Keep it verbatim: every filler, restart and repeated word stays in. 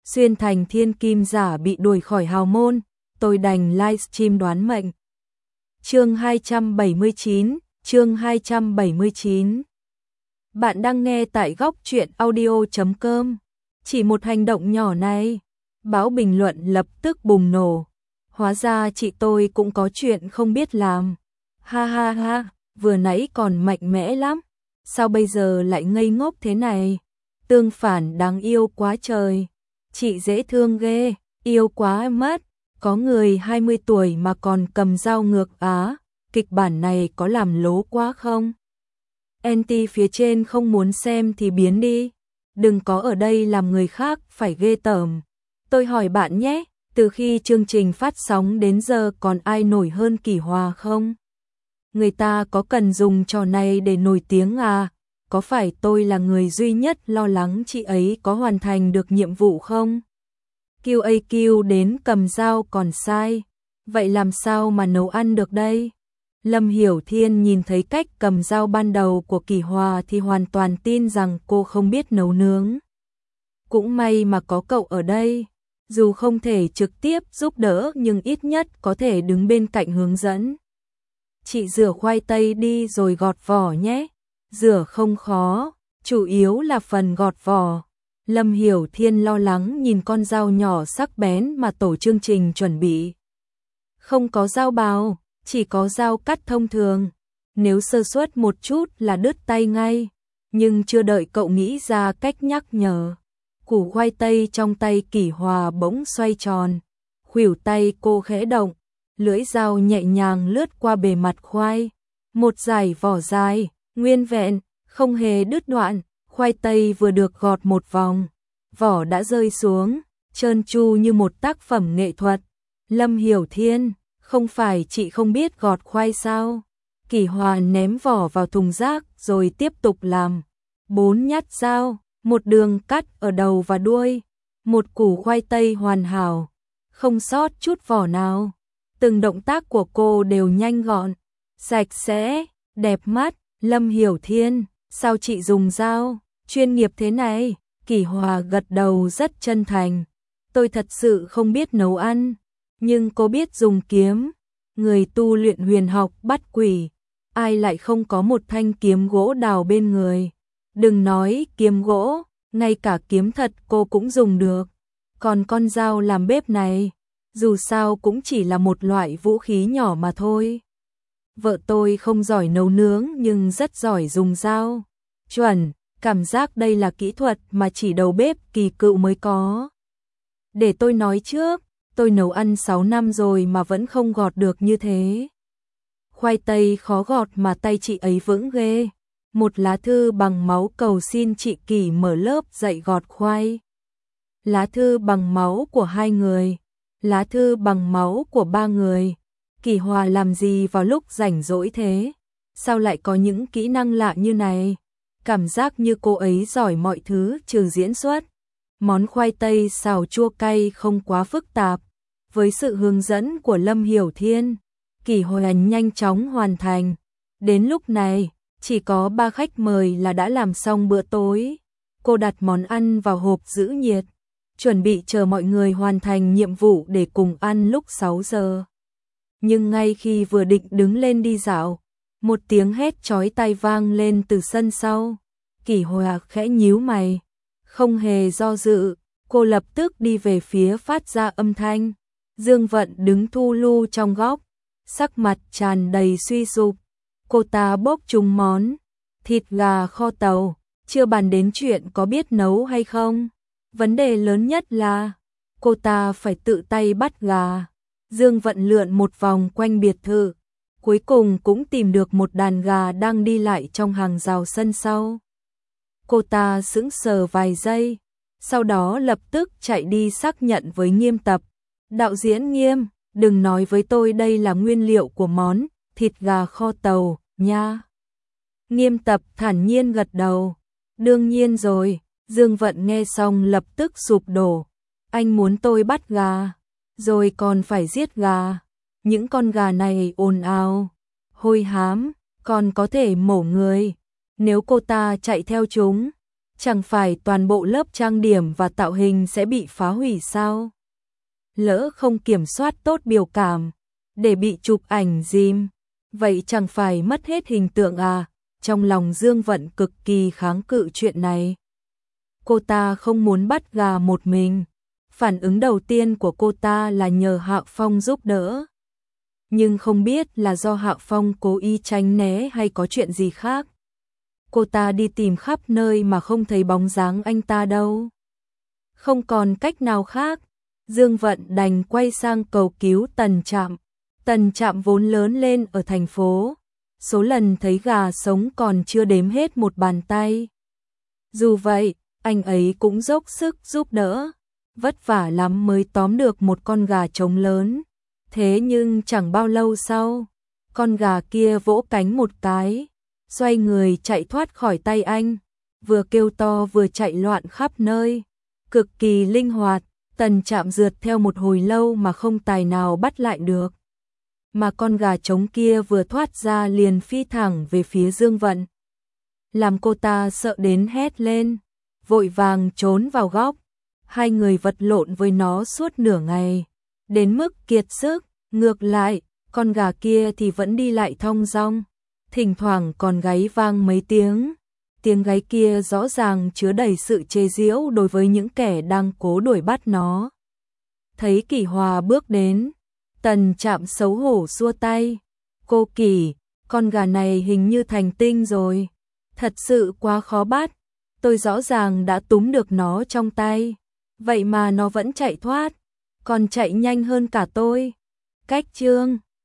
xuyên thành thiên kim giả bị đuổi khỏi hào môn, tôi đành livestream đoán mệnh. Chương hai trăm bảy mươi chín, chương hai trăm bảy mươi chín. Bạn đang nghe tại góc truyện audio chấm com. Chỉ một hành động nhỏ này, báo bình luận lập tức bùng nổ. Hóa ra chị tôi cũng có chuyện không biết làm. Ha ha ha, vừa nãy còn mạnh mẽ lắm, sao bây giờ lại ngây ngốc thế này? Tương phản đáng yêu quá trời. Chị dễ thương ghê, yêu quá mất. Có người hai mươi tuổi mà còn cầm dao ngược á, kịch bản này có làm lố quá không? Anti phía trên không muốn xem thì biến đi, đừng có ở đây làm người khác phải ghê tởm. Tôi hỏi bạn nhé, từ khi chương trình phát sóng đến giờ còn ai nổi hơn Kỷ Hòa không? Người ta có cần dùng trò này để nổi tiếng à? Có phải tôi là người duy nhất lo lắng chị ấy có hoàn thành được nhiệm vụ không? quy a quy đến cầm dao còn sai, vậy làm sao mà nấu ăn được đây? Lâm Hiểu Thiên nhìn thấy cách cầm dao ban đầu của Kỷ Hòa thì hoàn toàn tin rằng cô không biết nấu nướng. Cũng may mà có cậu ở đây, dù không thể trực tiếp giúp đỡ nhưng ít nhất có thể đứng bên cạnh hướng dẫn. Chị rửa khoai tây đi rồi gọt vỏ nhé. Rửa không khó, chủ yếu là phần gọt vỏ. Lâm Hiểu Thiên lo lắng nhìn con dao nhỏ sắc bén mà tổ chương trình chuẩn bị. Không có dao bào, chỉ có dao cắt thông thường. Nếu sơ suất một chút là đứt tay ngay. Nhưng chưa đợi cậu nghĩ ra cách nhắc nhở, củ khoai tây trong tay Kỷ Hòa bỗng xoay tròn. Khuỷu tay cô khẽ động, lưỡi dao nhẹ nhàng lướt qua bề mặt khoai. Một dải vỏ dài, nguyên vẹn, không hề đứt đoạn. Khoai tây vừa được gọt một vòng, vỏ đã rơi xuống, trơn tru như một tác phẩm nghệ thuật. Lâm Hiểu Thiên, không phải chị không biết gọt khoai sao? Kỷ Hòa ném vỏ vào thùng rác rồi tiếp tục làm. Bốn nhát dao, một đường cắt ở đầu và đuôi, một củ khoai tây hoàn hảo, không sót chút vỏ nào. Từng động tác của cô đều nhanh gọn, sạch sẽ, đẹp mắt. Lâm Hiểu Thiên, sao chị dùng dao chuyên nghiệp thế này? Kỷ Hòa gật đầu rất chân thành. Tôi thật sự không biết nấu ăn, nhưng cô biết dùng kiếm. Người tu luyện huyền học bắt quỷ, ai lại không có một thanh kiếm gỗ đào bên người? Đừng nói kiếm gỗ, ngay cả kiếm thật cô cũng dùng được. Còn con dao làm bếp này, dù sao cũng chỉ là một loại vũ khí nhỏ mà thôi. Vợ tôi không giỏi nấu nướng nhưng rất giỏi dùng dao. Chuẩn, cảm giác đây là kỹ thuật mà chỉ đầu bếp kỳ cựu mới có. Để tôi nói trước, tôi nấu ăn sáu năm rồi mà vẫn không gọt được như thế. Khoai tây khó gọt mà tay chị ấy vững ghê. Một lá thư bằng máu cầu xin chị Kỷ mở lớp dạy gọt khoai. Lá thư bằng máu của hai người, lá thư bằng máu của ba người. Kỷ Hòa làm gì vào lúc rảnh rỗi thế? Sao lại có những kỹ năng lạ như này? Cảm giác như cô ấy giỏi mọi thứ trừ diễn xuất. Món khoai tây xào chua cay không quá phức tạp. Với sự hướng dẫn của Lâm Hiểu Thiên, Kỷ Hòa nhanh chóng hoàn thành. Đến lúc này, chỉ có ba khách mời là đã làm xong bữa tối. Cô đặt món ăn vào hộp giữ nhiệt, chuẩn bị chờ mọi người hoàn thành nhiệm vụ để cùng ăn lúc sáu giờ. Nhưng ngay khi vừa định đứng lên đi dạo, một tiếng hét chói tai vang lên từ sân sau. Kỷ Hòa khẽ nhíu mày, không hề do dự, cô lập tức đi về phía phát ra âm thanh. Dương Vận đứng thu lu trong góc, sắc mặt tràn đầy suy sụp. Cô ta bốc chung món thịt gà kho tàu, chưa bàn đến chuyện có biết nấu hay không. Vấn đề lớn nhất là cô ta phải tự tay bắt gà. Dương Vận lượn một vòng quanh biệt thự, cuối cùng cũng tìm được một đàn gà đang đi lại trong hàng rào sân sau. Cô ta sững sờ vài giây, sau đó lập tức chạy đi xác nhận với Nghiêm Tập. Đạo diễn Nghiêm, đừng nói với tôi đây là nguyên liệu của món thịt gà kho tàu, nha. Nghiêm Tập thản nhiên gật đầu. Đương nhiên rồi. Dương Vận nghe xong lập tức sụp đổ. Anh muốn tôi bắt gà, rồi còn phải giết gà. Những con gà này ồn ào, hôi hám, còn có thể mổ người. Nếu cô ta chạy theo chúng, Chẳng phải toàn bộ lớp trang điểm và tạo hình sẽ bị phá hủy sao? Lỡ không kiểm soát tốt biểu cảm, để bị chụp ảnh dìm, vậy chẳng phải mất hết hình tượng à? Trong lòng Dương Vận cực kỳ kháng cự chuyện này. Cô ta không muốn bắt gà một mình. Phản ứng đầu tiên của cô ta là nhờ Hạo Phong giúp đỡ. Nhưng không biết là do Hạo Phong cố ý tránh né hay có chuyện gì khác. Cô ta đi tìm khắp nơi mà không thấy bóng dáng anh ta đâu. Không còn cách nào khác, Dương Vận đành quay sang cầu cứu Tần Trạm. Tần Trạm vốn lớn lên ở thành phố, số lần thấy gà sống còn chưa đếm hết một bàn tay. Dù vậy, anh ấy cũng dốc sức giúp đỡ, vất vả lắm mới tóm được một con gà trống lớn. Thế nhưng chẳng bao lâu sau, con gà kia vỗ cánh một cái, xoay người chạy thoát khỏi tay anh, vừa kêu to vừa chạy loạn khắp nơi, cực kỳ linh hoạt. Tần Trạm rượt theo một hồi lâu mà không tài nào bắt lại được. Mà con gà trống kia vừa thoát ra liền phi thẳng về phía Dương Vận, làm cô ta sợ đến hét lên, vội vàng trốn vào góc. Hai người vật lộn với nó suốt nửa ngày, đến mức kiệt sức. Ngược lại, con gà kia thì vẫn đi lại thong dong, thỉnh thoảng còn gáy vang mấy tiếng. Tiếng gáy kia rõ ràng chứa đầy sự chế giễu đối với những kẻ đang cố đuổi bắt nó. Thấy Kỷ Hòa bước đến, Tần Trạm xấu hổ xua tay. Cô Kỷ, con gà này hình như thành tinh rồi. Thật sự quá khó bắt. Tôi rõ ràng đã túm được nó trong tay. Vậy mà nó vẫn chạy thoát. Còn chạy nhanh hơn cả tôi. Cách chương